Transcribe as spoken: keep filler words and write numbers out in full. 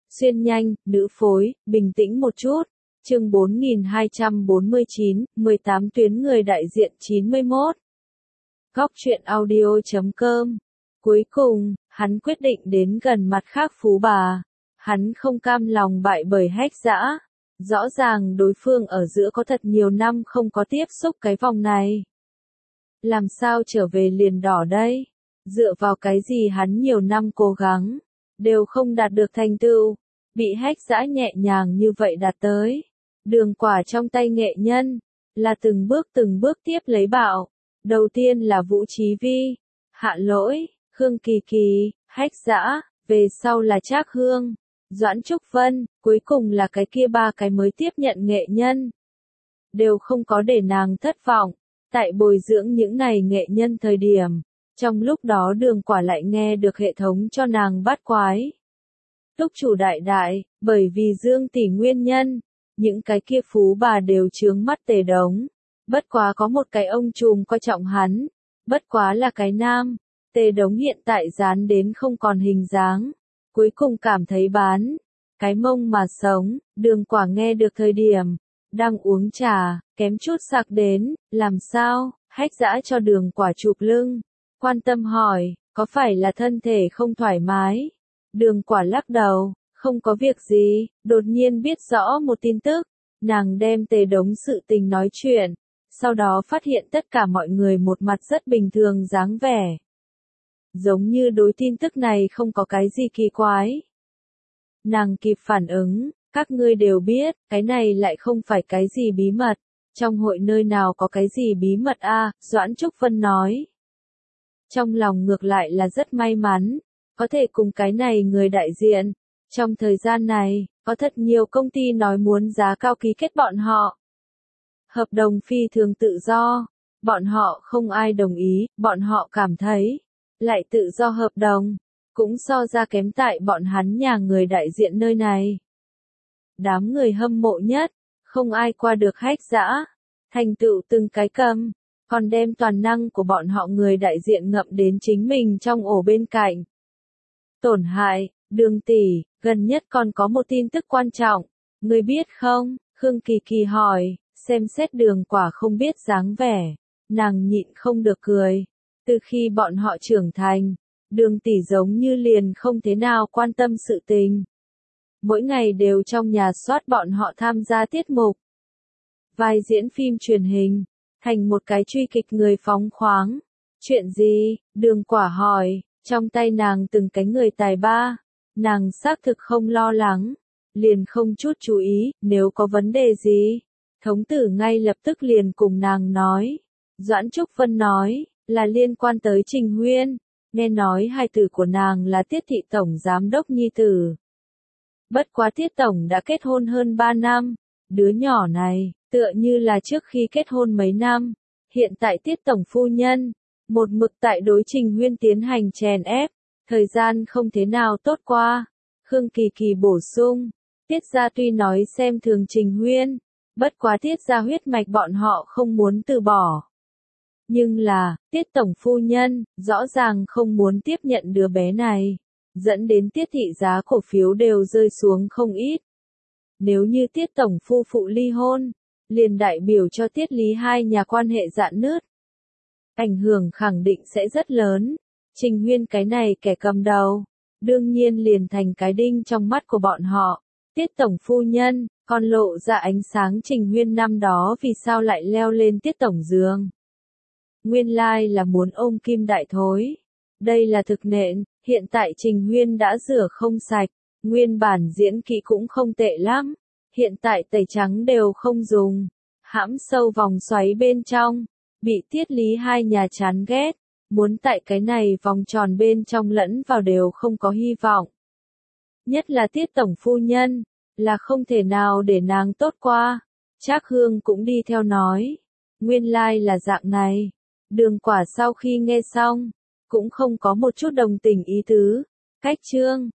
Xuyên nhanh, nữ phối, bình tĩnh một chút. Chương bốn nghìn hai trăm bốn mươi chín, mười tám tuyến người đại diện chín mươi mốt. Góc truyện audio chấm com. Cuối cùng, hắn quyết định đến gần mặt khác phú bà. Hắn không cam lòng bại bởi Hách Dã. Rõ ràng đối phương ở giữa có thật nhiều năm không có tiếp xúc cái vòng này. Làm sao trở về liền đỏ đây? Dựa vào cái gì hắn nhiều năm cố gắng, đều không đạt được thành tựu, bị Hách Dã nhẹ nhàng như vậy đạt tới. Đường quả trong tay nghệ nhân, là từng bước từng bước tiếp lấy bạo. Đầu tiên là Vũ Chí Vi, Hạ Lỗi, Khương Kỳ Kỳ, Hách Dã, về sau là Trác Hương, Doãn Trúc Vân, cuối cùng là cái kia ba cái mới tiếp nhận nghệ nhân. Đều không có để nàng thất vọng, tại bồi dưỡng những này nghệ nhân thời điểm. Trong lúc đó đường quả lại nghe được hệ thống cho nàng bắt quái. Túc chủ đại đại, bởi vì Dương tỷ nguyên nhân, những cái kia phú bà đều chướng mắt Tề Đống. Bất quá có một cái ông trùm coi trọng hắn, bất quá là cái nam. Tề Đống hiện tại dán đến không còn hình dáng, cuối cùng cảm thấy bán cái mông mà sống. Đường quả nghe được thời điểm đang uống trà, kém chút sặc đến. Làm sao? Hách Dã cho đường quả chụp lưng, quan tâm hỏi, có phải là thân thể không thoải mái? Đường quả lắc đầu, không có việc gì. Đột nhiên biết rõ một tin tức, nàng đem Tề Đống sự tình nói chuyện, sau đó phát hiện tất cả mọi người một mặt rất bình thường dáng vẻ. Giống như đối tin tức này không có cái gì kỳ quái. Nàng kịp phản ứng, các ngươi đều biết, cái này lại không phải cái gì bí mật. Trong hội nơi nào có cái gì bí mật a? À, Doãn Trúc Vân nói. Trong lòng ngược lại là rất may mắn, có thể cùng cái này người đại diện. Trong thời gian này, có thật nhiều công ty nói muốn giá cao ký kết bọn họ. Hợp đồng phi thường tự do, bọn họ không ai đồng ý, bọn họ cảm thấy, lại tự do hợp đồng, cũng so ra kém tại bọn hắn nhà người đại diện nơi này. Đám người hâm mộ nhất, không ai qua được Hách Dã, thành tựu từng cái cầm, còn đem toàn năng của bọn họ người đại diện ngậm đến chính mình trong ổ bên cạnh. Tổn hại, Đường tỷ, gần nhất còn có một tin tức quan trọng, ngươi biết không? Khương Kỳ Kỳ hỏi, xem xét đường quả không biết dáng vẻ, nàng nhịn không được cười. Từ khi bọn họ trưởng thành, đường tỷ giống như liền không thế nào quan tâm sự tình. Mỗi ngày đều trong nhà soát bọn họ tham gia tiết mục, vai diễn phim truyền hình, thành một cái truy kịch người phóng khoáng. Chuyện gì? Đường quả hỏi, trong tay nàng từng cái người tài ba. Nàng xác thực không lo lắng, liền không chút chú ý, nếu có vấn đề gì, thống tử ngay lập tức liền cùng nàng nói. Doãn Trúc Vân nói, là liên quan tới Trình Huyên, nghe nói hai tử của nàng là Tiết thị tổng giám đốc nhi tử. Bất quá Tiết tổng đã kết hôn hơn ba năm, đứa nhỏ này, tựa như là trước khi kết hôn mấy năm, hiện tại Tiết tổng phu nhân, một mực tại đối Trình Huyên tiến hành chèn ép. Thời gian không thế nào tốt qua. Khương Kỳ Kỳ bổ sung, Tiết gia tuy nói xem thường Trình Huyên, bất quá Tiết gia huyết mạch bọn họ không muốn từ bỏ. Nhưng là, Tiết tổng phu nhân, rõ ràng không muốn tiếp nhận đứa bé này, dẫn đến Tiết thị giá cổ phiếu đều rơi xuống không ít. Nếu như Tiết tổng phu phụ ly hôn, liền đại biểu cho Tiết Lý hai nhà quan hệ rạn nứt. Ảnh hưởng khẳng định sẽ rất lớn. Trình Huyên cái này kẻ cầm đầu, đương nhiên liền thành cái đinh trong mắt của bọn họ. Tiết tổng phu nhân, còn lộ ra ánh sáng Trình Huyên năm đó vì sao lại leo lên Tiết tổng giường. Nguyên lai là muốn ôm kim đại thối. Đây là thực nện, hiện tại Trình Huyên đã rửa không sạch, nguyên bản diễn kỹ cũng không tệ lắm, hiện tại tẩy trắng đều không dùng, hãm sâu vòng xoáy bên trong, bị Tiết Lý hai nhà chán ghét. Muốn tại cái này vòng tròn bên trong lẫn vào đều không có hy vọng. Nhất là Tiết tổng phu nhân, là không thể nào để nàng tốt qua. Trác Hương cũng đi theo nói. Nguyên lai like là dạng này. Đường quả sau khi nghe xong, cũng không có một chút đồng tình ý tứ. Cách chương,